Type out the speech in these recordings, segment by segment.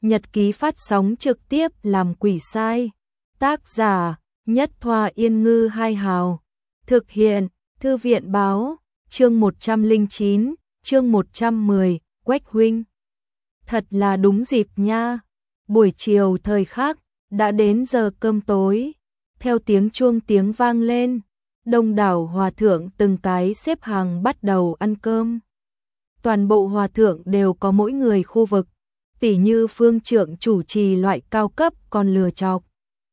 Nhật ký phát sóng trực tiếp làm quỷ sai. Tác giả Nhất Thoa Yên Ngư Hai Hào. Thực hiện Thư viện Báo. Chương 109, chương 110, Quách huynh. Thật là đúng dịp nha. Buổi chiều thời khắc, đã đến giờ cơm tối. Theo tiếng chuông tiếng vang lên, đông đảo hòa thượng từng cái xếp hàng bắt đầu ăn cơm. Toàn bộ hòa thượng đều có mỗi người khu vực, tỉ như phương trượng chủ trì loại cao cấp còn lừa chọc.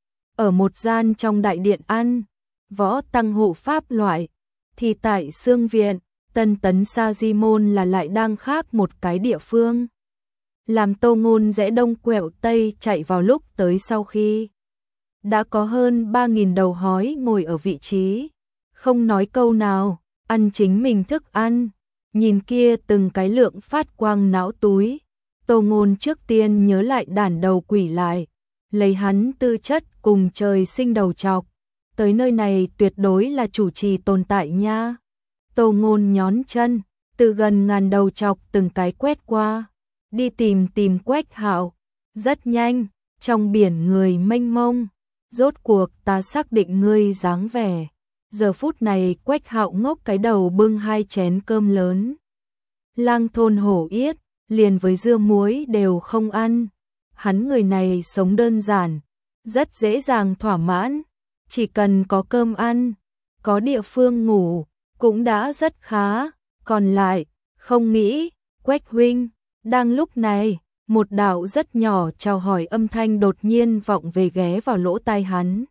Ở một gian trong đại điện ăn, võ tăng hộ pháp loại, thì tại Xương Viện, Tân Tấn Sa Di Môn là lại đang khác một cái địa phương. Làm Tô Ngôn rẽ đông quẹo tây chạy vào lúc tới sau khi đã có hơn 3.000 đầu hói ngồi ở vị trí, không nói câu nào, ăn chính mình thức ăn, nhìn kia từng cái lượng phát quang não túi. Tô Ngôn trước tiên nhớ lại đàn đầu quỷ lại, lấy hắn tư chất cùng trời sinh đầu trọc, tới nơi này tuyệt đối là chủ trì tồn tại nha. Tô Ngôn nhón chân, từ gần ngàn đầu trọc từng cái quét qua, đi tìm Quách Hạo. Rất nhanh, trong biển người mênh mông, rốt cuộc ta xác định ngươi dáng vẻ. Giờ phút này Quách Hạo ngốc cái đầu bưng 2 chén cơm lớn. Lang thôn hổ yết, liền với dưa muối đều không ăn. Hắn người này sống đơn giản, rất dễ dàng thỏa mãn, chỉ cần có cơm ăn, có địa phương ngủ, cũng đã rất khá. Còn lại, không nghĩ. Quách huynh. Đang lúc này, một đạo rất nhỏ chào hỏi âm thanh đột nhiên vọng về ghé vào lỗ tai hắn.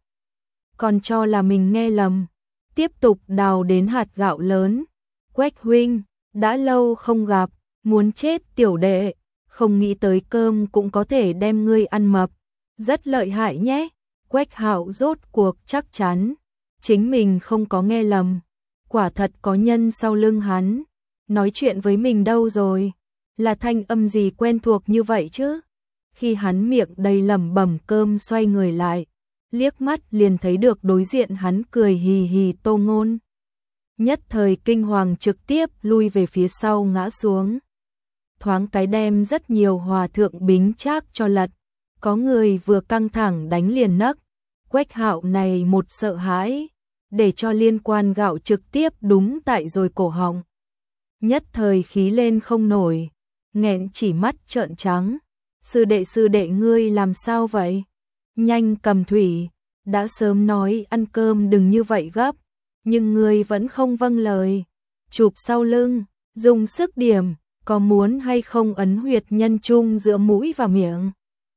Còn cho là mình nghe lầm, tiếp tục đào đến hạt gạo lớn. Quách huynh, đã lâu không gặp, muốn chết tiểu đệ, không nghĩ tới cơm cũng có thể đem ngươi ăn mập, rất lợi hại nhé. Quách Hạo rốt cuộc chắc chắn, chính mình không có nghe lầm, quả thật có nhân sau lưng hắn, nói chuyện với mình đâu rồi. Là thanh âm gì quen thuộc như vậy chứ? Khi hắn miệng đầy lẩm bẩm cơm xoay người lại, liếc mắt liền thấy được đối diện hắn cười hì hì Tô Ngôn. Nhất thời kinh hoàng trực tiếp lui về phía sau ngã xuống. Thoáng cái đem rất nhiều hòa thượng bính trác cho lật, có người vừa căng thẳng đánh liền nấc. Quách Hạo này một sợ hãi, để cho liên quan gạo trực tiếp đúng tại rồi cổ họng. Nhất thời khí lên không nổi, nghẹn chỉ mắt trợn trắng. Sư đệ ngươi làm sao vậy? Nhanh cầm thủy, đã sớm nói ăn cơm đừng như vậy gấp, nhưng ngươi vẫn không vâng lời. Chụp sau lưng, dùng sức điểm, có muốn hay không ấn huyệt nhân trung giữa mũi và miệng.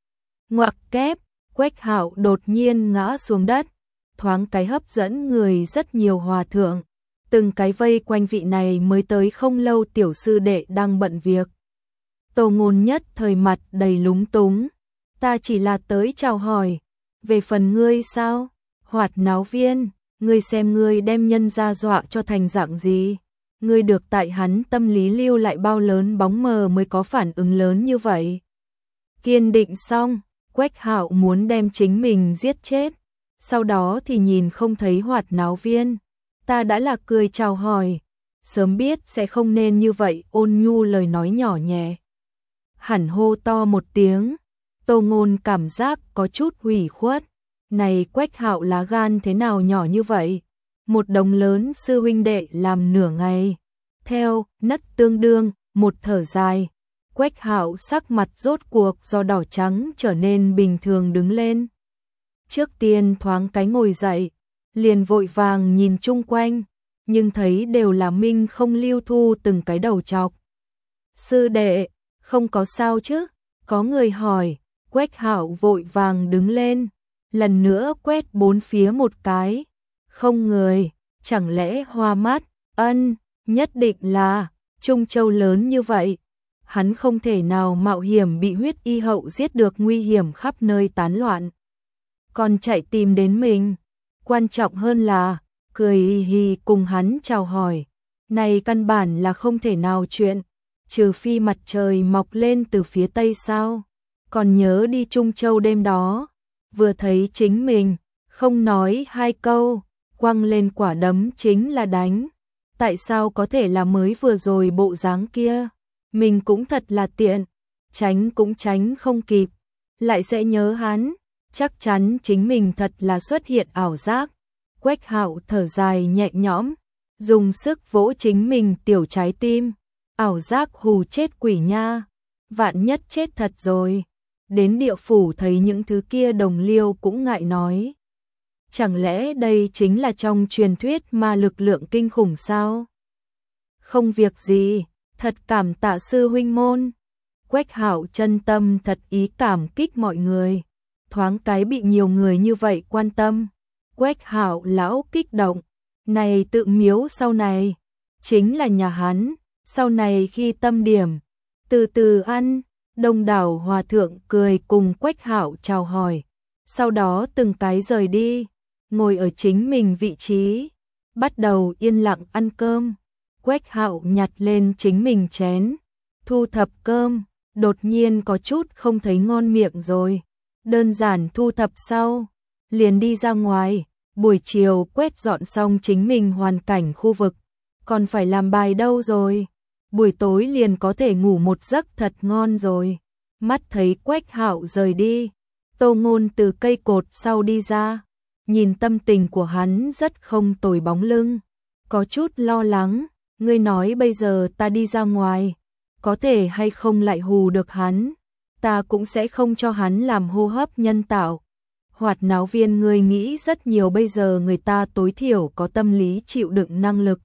Ngoặc kép, Quách Hạo đột nhiên ngã xuống đất, thoáng cái hấp dẫn người rất nhiều hòa thượng, từng cái vây quanh vị này mới tới không lâu tiểu sư đệ đang bận việc. Tô Ngôn nhất thời mặt đầy lúng túng, ta chỉ là tới chào hỏi, về phần ngươi sao? Hoạt náo viên, ngươi xem ngươi đem nhân ra dọa cho thành dạng gì? Ngươi được tại hắn tâm lý lưu lại bao lớn bóng mờ mới có phản ứng lớn như vậy? Kiên định xong, Quách Hạo muốn đem chính mình giết chết, sau đó thì nhìn không thấy hoạt náo viên. Ta đã là cười chào hỏi, sớm biết sẽ không nên như vậy. Ôn nhu lời nói nhỏ nhẹ, hẳn hô to một tiếng. Tô Ngôn cảm giác có chút ủy khuất, này Quách Hạo lá gan thế nào nhỏ như vậy, một đống lớn sư huynh đệ làm nửa ngày. Theo nấc tương đương một thở dài, Quách Hạo sắc mặt rốt cuộc do đỏ trắng trở nên bình thường đứng lên. Trước tiên thoáng cái ngồi dậy, liền vội vàng nhìn chung quanh, nhưng thấy đều là Minh không lưu thu từng cái đầu trọc. Sư đệ, không có sao chứ? Có người hỏi. Quách Hạo vội vàng đứng lên, lần nữa quét bốn phía một cái. Không người, chẳng lẽ hoa mắt? Ân, nhất định là, Trung Châu lớn như vậy, hắn không thể nào mạo hiểm bị huyết y hậu giết được, nguy hiểm khắp nơi tán loạn, còn chạy tìm đến mình. Quan trọng hơn là, cười hì hì cùng hắn chào hỏi, này căn bản là không thể nào chuyện, trừ phi mặt trời mọc lên từ phía tây sao? Còn nhớ đi Trung Châu đêm đó, vừa thấy chính mình, không nói 2 câu, quăng lên quả đấm chính là đánh. Tại sao có thể là mới vừa rồi bộ dáng kia? Mình cũng thật là tiện, tránh cũng tránh không kịp, lại sẽ nhớ hắn, chắc chắn chính mình thật là xuất hiện ảo giác. Quách Hạo thở dài nhẹ nhõm, dùng sức vỗ chính mình tiểu trái tim, ảo giác hù chết quỷ nha, vạn nhất chết thật rồi. Đến địa phủ thấy những thứ kia đồng liêu cũng ngại nói. Chẳng lẽ đây chính là trong truyền thuyết ma lực lượng kinh khủng sao? Không việc gì, thật cảm tạ sư huynh môn. Quách Hạo chân tâm thật ý cảm kích mọi người, thoáng cái bị nhiều người như vậy quan tâm. Quách Hạo lão kích động, này tự miếu sau này, chính là nhà hắn, sau này khi tâm điểm, từ từ ăn. Đông đảo hòa thượng cười cùng Quách Hạo chào hỏi, sau đó từng cái rời đi, ngồi ở chính mình vị trí, bắt đầu yên lặng ăn cơm. Quách Hạo nhặt lên chính mình chén, thu thập cơm, đột nhiên có chút không thấy ngon miệng rồi. Đơn giản thu thập sau, liền đi ra ngoài, buổi chiều quét dọn xong chính mình hoàn cảnh khu vực, còn phải làm bài đâu rồi. Buổi tối liền có thể ngủ một giấc thật ngon rồi. Mắt thấy Quách Hạo rời đi, Tô Ngôn từ cây cột sau đi ra, nhìn tâm tình của hắn rất không tồi bóng lưng, có chút lo lắng. Ngươi nói bây giờ ta đi ra ngoài, có thể hay không lại hù được hắn, ta cũng sẽ không cho hắn làm hô hấp nhân tạo. Hoạt náo viên, ngươi nghĩ rất nhiều, bây giờ người ta tối thiểu có tâm lý chịu đựng năng lực.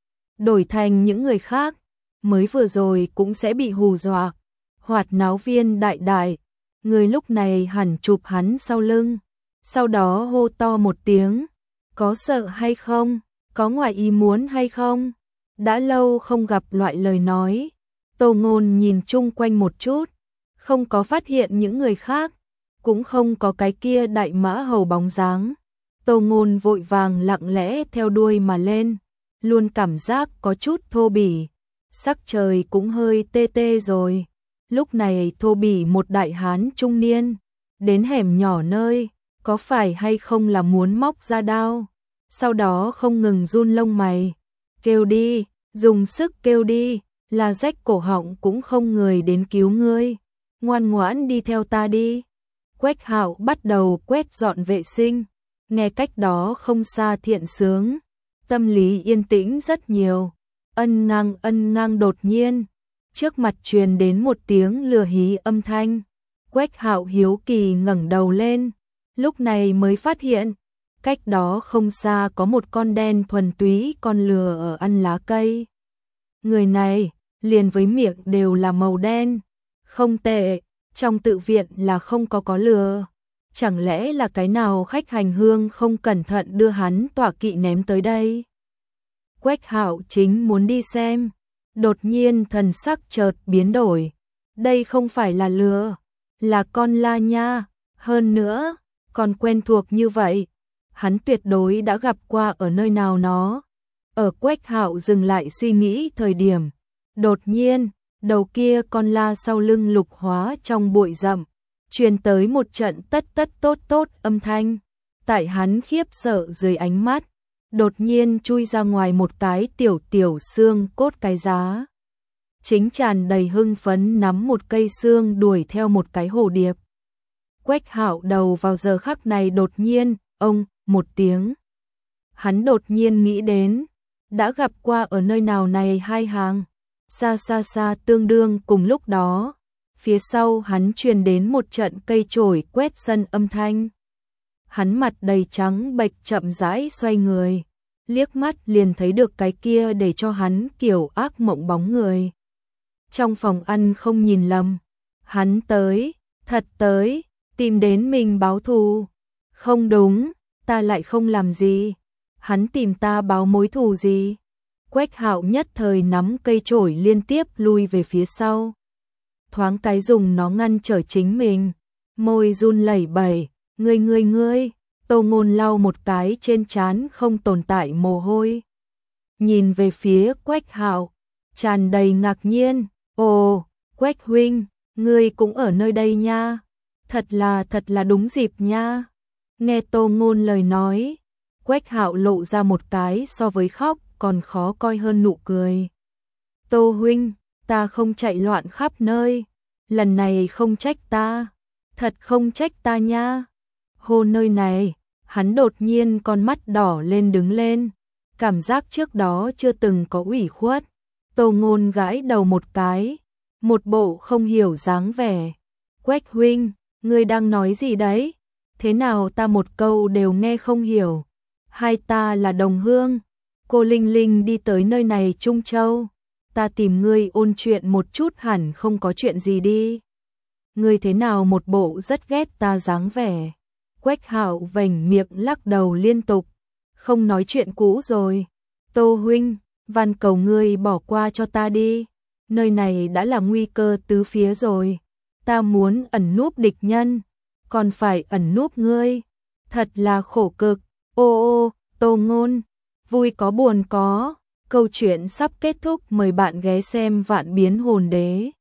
Đổi thành những người khác, mới vừa rồi cũng sẽ bị hù dọa. Hoạt náo viên đại đại, người lúc này hẳn chụp hắn sau lưng, sau đó hô to một tiếng, có sợ hay không, có ngoài ý muốn hay không. Đã lâu không gặp loại lời nói, Tô Ngôn nhìn chung quanh một chút, không có phát hiện những người khác, cũng không có cái kia đại mã hầu bóng dáng. Tô Ngôn vội vàng lặng lẽ theo đuôi mà lên, luôn cảm giác có chút thô bỉ, sắc trời cũng hơi tê tê rồi. Lúc này thô bỉ một đại hán trung niên, đến hẻm nhỏ nơi, có phải hay không là muốn móc ra đao, sau đó không ngừng run lông mày, kêu đi, dùng sức kêu đi, là rách cổ họng cũng không người đến cứu ngươi, ngoan ngoãn đi theo ta đi. Quách Hạo bắt đầu quét dọn vệ sinh, nghe cách đó không xa thiện sướng, tâm lý yên tĩnh rất nhiều. Ân ngang đột nhiên, trước mặt truyền đến một tiếng lừa hí âm thanh. Quách Hạo hiếu kỳ ngẩng đầu lên, lúc này mới phát hiện, cách đó không xa có một con đen thuần túy con lừa ở ăn lá cây. Người này, liền với miệng đều là màu đen, không tệ, trong tự viện là không có lừa. Chẳng lẽ là cái nào khách hành hương không cẩn thận đưa hắn tọa kỵ ném tới đây? Quách Hạo chính muốn đi xem, đột nhiên thần sắc chợt biến đổi. Đây không phải là lừa, là con la nha, hơn nữa, còn quen thuộc như vậy. Hắn tuyệt đối đã gặp qua ở nơi nào nó. Ở Quách Hạo dừng lại suy nghĩ thời điểm, đột nhiên, đầu kia con la sau lưng lục hóa trong bụi rậm, truyền tới một trận tất tốt âm thanh. Tại hắn khiếp sợ dưới ánh mắt, đột nhiên chui ra ngoài một cái tiểu xương cốt cái giá. Chính tràn đầy hưng phấn nắm một cây xương đuổi theo một cái hồ điệp. Quách Hạo đầu vào giờ khắc này đột nhiên, ông, một tiếng. Hắn đột nhiên nghĩ đến, đã gặp qua ở nơi nào này hai hàng. Xa tương đương cùng lúc đó, phía sau hắn truyền đến một trận cây chổi quét sân âm thanh. Hắn mặt đầy trắng bệch chậm rãi xoay người, liếc mắt liền thấy được cái kia để cho hắn kiểu ác mộng bóng người. Trong phòng ăn không nhìn lầm, hắn tới, thật tới, tìm đến mình báo thù. Không đúng, ta lại không làm gì, hắn tìm ta báo mối thù gì? Quách Hạo nhất thời nắm cây chổi liên tiếp lui về phía sau. Thoáng cái dùng nó ngăn trở chính mình, môi run lẩy bẩy, ngươi. Tô Ngôn lau một cái trên trán không tồn tại mồ hôi. Nhìn về phía Quách Hạo, tràn đầy ngạc nhiên, ồ, Quách huynh, ngươi cũng ở nơi đây nha, thật là đúng dịp nha. Nghe Tô Ngôn lời nói, Quách Hạo lộ ra một cái so với khóc còn khó coi hơn nụ cười. Tô huynh, ta không chạy loạn khắp nơi, lần này không trách ta, thật không trách ta nha. Hô nơi này, hắn đột nhiên con mắt đỏ lên đứng lên, cảm giác trước đó chưa từng có ủy khuất. Tô Ngôn gãi đầu một cái, một bộ không hiểu dáng vẻ. Quách huynh, ngươi đang nói gì đấy? Thế nào ta một câu đều nghe không hiểu. Hai ta là đồng hương. Cô Linh Linh đi tới nơi này Trung Châu. Ta tìm ngươi ôn chuyện một chút hẳn không có chuyện gì đi. Ngươi thế nào một bộ rất ghét ta dáng vẻ. Quách Hạo vểnh miệng lắc đầu liên tục. Không nói chuyện cũ rồi. Tô huynh, van cầu ngươi bỏ qua cho ta đi. Nơi này đã là nguy cơ tứ phía rồi. Ta muốn ẩn núp địch nhân, còn phải ẩn núp ngươi. Thật là khổ cực. Ô ô, Tô Ngôn, vui có buồn có. Câu chuyện sắp kết thúc, mời bạn ghé xem Vạn Biến Hồn Đế.